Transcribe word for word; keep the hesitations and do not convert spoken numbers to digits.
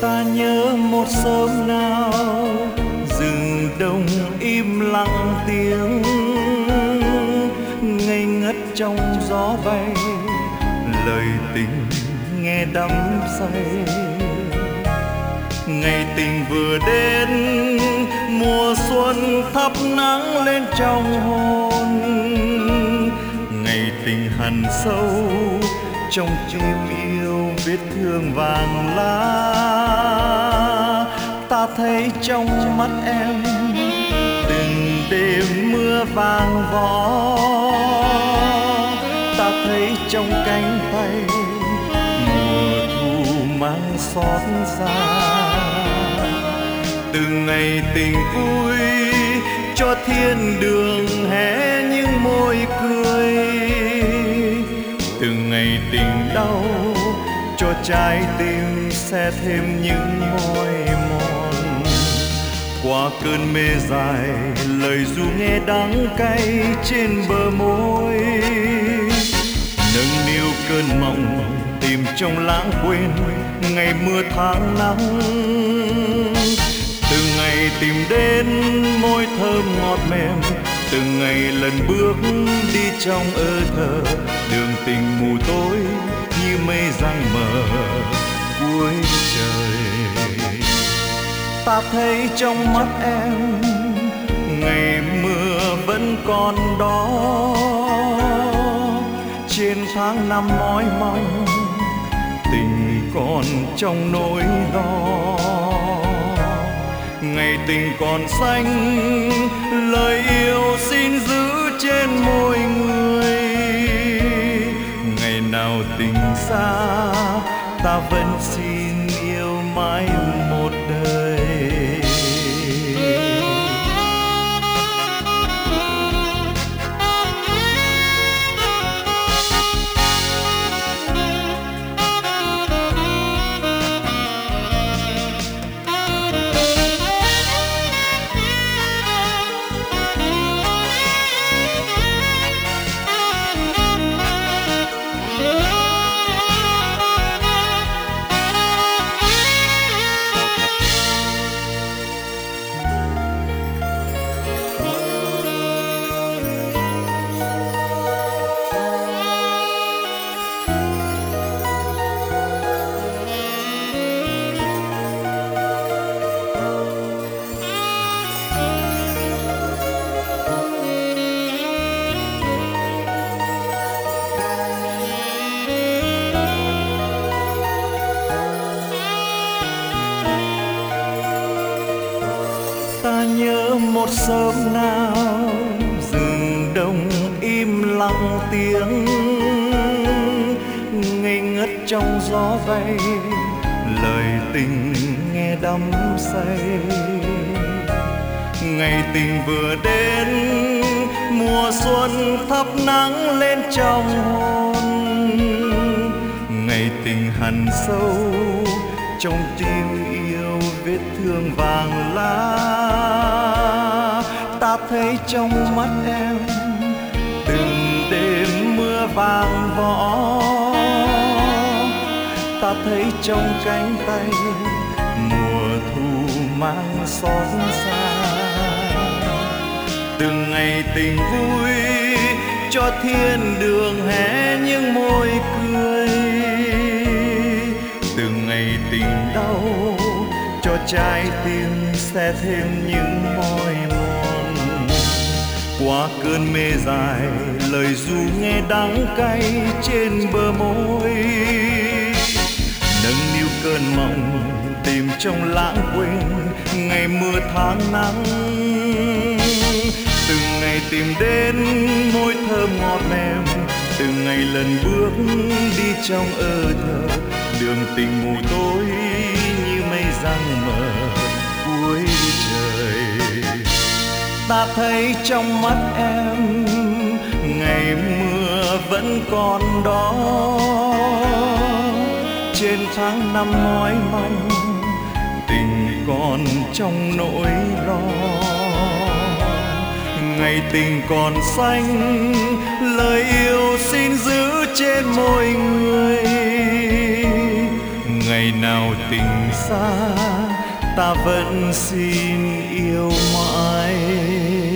Ta nhớ một sớm nào rừng đông im lặng tiếng, ngây ngất trong gió bay, lời tình nghe đắm say. Ngày tình vừa đến, mùa xuân thắp nắng lên trong hồn. Ngày tình hằn sâu trong tim yêu vết thương vàng lá. Ta thấy trong mắt em từng đêm mưa vàng võ. Ta thấy trong cánh tay mùa thu mang xót xa. Từ ngày tình vui cho thiên đường hé những môi cười, từ ngày tình đau cho trái tim sẽ thêm những mỏi mòn. Qua cơn mê dài lời ru nghe đắng cay trên bờ môi, nâng niu cơn mộng tìm trong lãng quên ngày mưa tháng nắng. Từ ngày tìm đến môi thơm ngọt mềm, từ ngày lần bước đi trong ơ thơ, đường tình mù tối như mây giăng mờ cuối trời. Ta thấy trong mắt em ngày mưa vẫn còn đó, trên tháng năm mỏi mong tình còn trong nỗi lo. Ngày tình còn xanh lời yêu xin giữ trên môi người. Ngày nào tình xa ta vẫn xin yêu mãi một đời. Ta nhớ một sớm nào rừng đông im lặng tiếng, ngây ngất trong gió bay, lời tình nghe đắm say. Ngày tình vừa đến, mùa xuân thắp nắng lên trong hồn. Ngày tình hằn sâu trong tim yêu vết thương vàng lá. Ta thấy trong mắt em từng đêm mưa vàng võ. Ta thấy trong cánh tay mùa thu mang xót xa. Từng ngày tình vui cho thiên đường hé những môi cười, từ ngày tình đau cho trái tim sẽ thêm những mỏi mòn. Qua cơn mê dài lời ru nghe đắng cay trên bờ môi, nâng niu cơn mộng tìm trong lãng quên ngày mưa tháng nắng. Từng ngày tìm đến môi thơm ngọt mềm, từ ngày lần bước đi trong ơ thơ, đường tình mù tối như mây giăng mờ cuối trời. Ta thấy trong mắt em ngày mưa vẫn còn đó, trên tháng năm mỏi mong tình còn trong nỗi lo. Ngày tình còn xanh lời yêu xin giữ trên môi người. Ngày ngày nào tình xa ta vẫn xin yêu mãi.